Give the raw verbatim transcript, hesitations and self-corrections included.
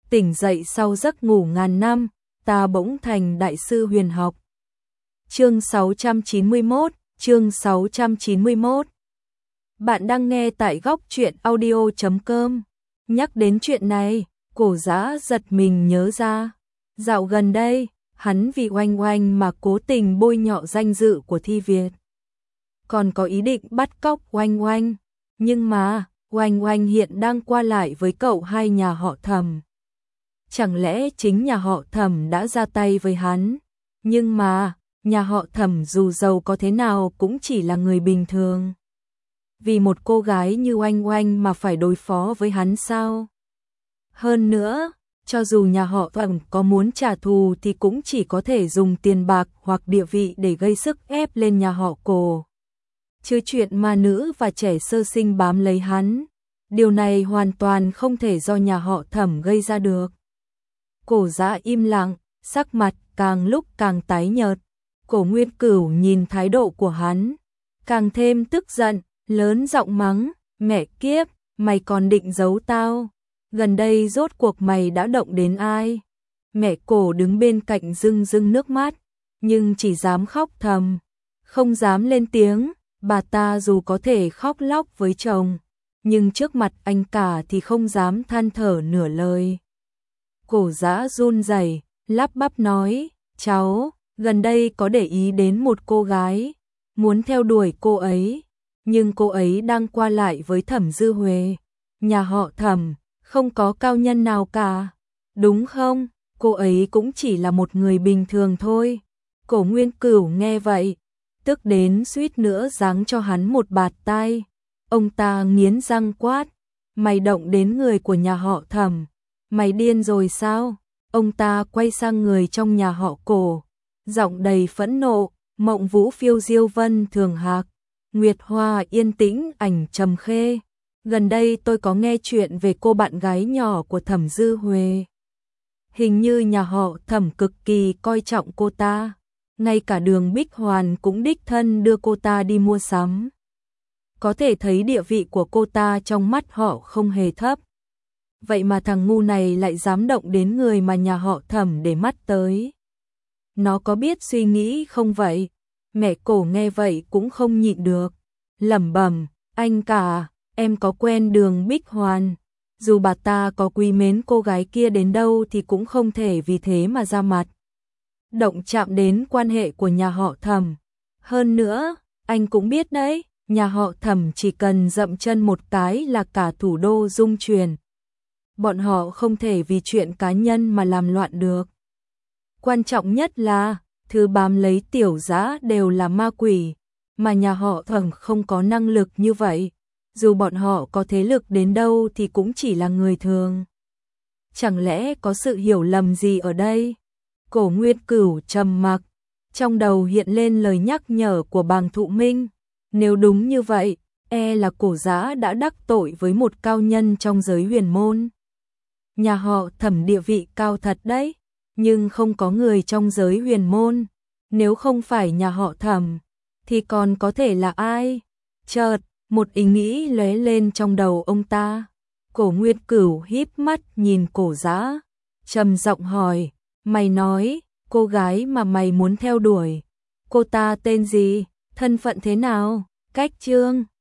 tỉnh dậy sau giấc ngủ ngàn năm, ta bỗng thành đại sư huyền học. Chương sáu trăm chín mươi mốt, chương sáu trăm chín mươi mốt. Bạn đang nghe tại góc truyện audio chấm com. Nhắc đến chuyện này, Cổ Giã giật mình nhớ ra. Dạo gần đây, hắn vì Oanh Oanh mà cố tình bôi nhọ danh dự của Thi Việt. Còn có ý định bắt cóc Oanh Oanh. Nhưng mà, Oanh Oanh hiện đang qua lại với cậu hai nhà họ Thẩm. Chẳng lẽ chính nhà họ Thẩm đã ra tay với hắn? Nhưng mà, nhà họ Thẩm dù giàu có thế nào cũng chỉ là người bình thường. Vì một cô gái như Oanh Oanh mà phải đối phó với hắn sao? Hơn nữa, cho dù nhà họ Thẩm có muốn trả thù thì cũng chỉ có thể dùng tiền bạc hoặc địa vị để gây sức ép lên nhà họ Cổ. Chứ chuyện ma nữ và trẻ sơ sinh bám lấy hắn, điều này hoàn toàn không thể do nhà họ Thẩm gây ra được. Cổ Giã im lặng, sắc mặt càng lúc càng tái nhợt. Cổ Nguyên Cửu nhìn thái độ của hắn, càng thêm tức giận, lớn giọng mắng, mẹ kiếp, mày còn định giấu tao? Gần đây rốt cuộc mày đã động đến ai? Mẹ Cổ đứng bên cạnh rưng rưng nước mắt, nhưng chỉ dám khóc thầm, không dám lên tiếng. Bà ta dù có thể khóc lóc với chồng, nhưng trước mặt anh cả thì không dám than thở nửa lời. Cổ Giã run rẩy, lắp bắp nói, cháu, gần đây có để ý đến một cô gái, muốn theo đuổi cô ấy, nhưng cô ấy đang qua lại với Thẩm Dư Huệ. Nhà họ Thẩm, không có cao nhân nào cả, đúng không? Cô ấy cũng chỉ là một người bình thường thôi. Cổ Nguyên Cửu nghe vậy, tức đến suýt nữa giáng cho hắn một bạt tai. Ông ta nghiến răng quát, mày động đến người của nhà họ Thẩm, mày điên rồi sao? Ông ta quay sang người trong nhà họ Cổ, giọng đầy phẫn nộ, Mộng Vũ phiêu diêu vân thường hạc, Nguyệt Hoa yên tĩnh ảnh trầm khê. Gần đây tôi có nghe chuyện về cô bạn gái nhỏ của Thẩm Dư Huệ. Hình như nhà họ Thẩm cực kỳ coi trọng cô ta. Ngay cả Đường Bích Hoàn cũng đích thân đưa cô ta đi mua sắm. Có thể thấy địa vị của cô ta trong mắt họ không hề thấp. Vậy mà thằng ngu này lại dám động đến người mà nhà họ Thẩm để mắt tới. Nó có biết suy nghĩ không vậy? Mẹ Cổ nghe vậy cũng không nhịn được, lẩm bẩm, anh cả, em có quen Đường Bích Hoàn. Dù bà ta có quý mến cô gái kia đến đâu thì cũng không thể vì thế mà ra mặt động chạm đến quan hệ của nhà họ Thẩm. Hơn nữa, anh cũng biết đấy, nhà họ Thẩm chỉ cần dậm chân một cái là cả thủ đô rung chuyển. Bọn họ không thể vì chuyện cá nhân mà làm loạn được. Quan trọng nhất là, thứ bám lấy Tiểu Giã đều là ma quỷ, mà nhà họ Thẩm không có năng lực như vậy. Dù bọn họ có thế lực đến đâu thì cũng chỉ là người thường. Chẳng lẽ có sự hiểu lầm gì ở đây? Cổ Nguyên Cửu trầm mặc, trong đầu hiện lên lời nhắc nhở của Bàng Thụ Minh. Nếu đúng như vậy, e là Cổ Giã đã đắc tội với một cao nhân trong giới huyền môn. Nhà họ Thẩm địa vị cao thật đấy, nhưng không có người trong giới huyền môn. Nếu không phải nhà họ Thẩm, thì còn có thể là ai? Chợt, một ý nghĩ lóe lên trong đầu ông ta. Cổ Nguyên Cửu híp mắt nhìn Cổ Giã, trầm giọng hỏi, mày nói, cô gái mà mày muốn theo đuổi, cô ta tên gì, thân phận thế nào? Cách Trương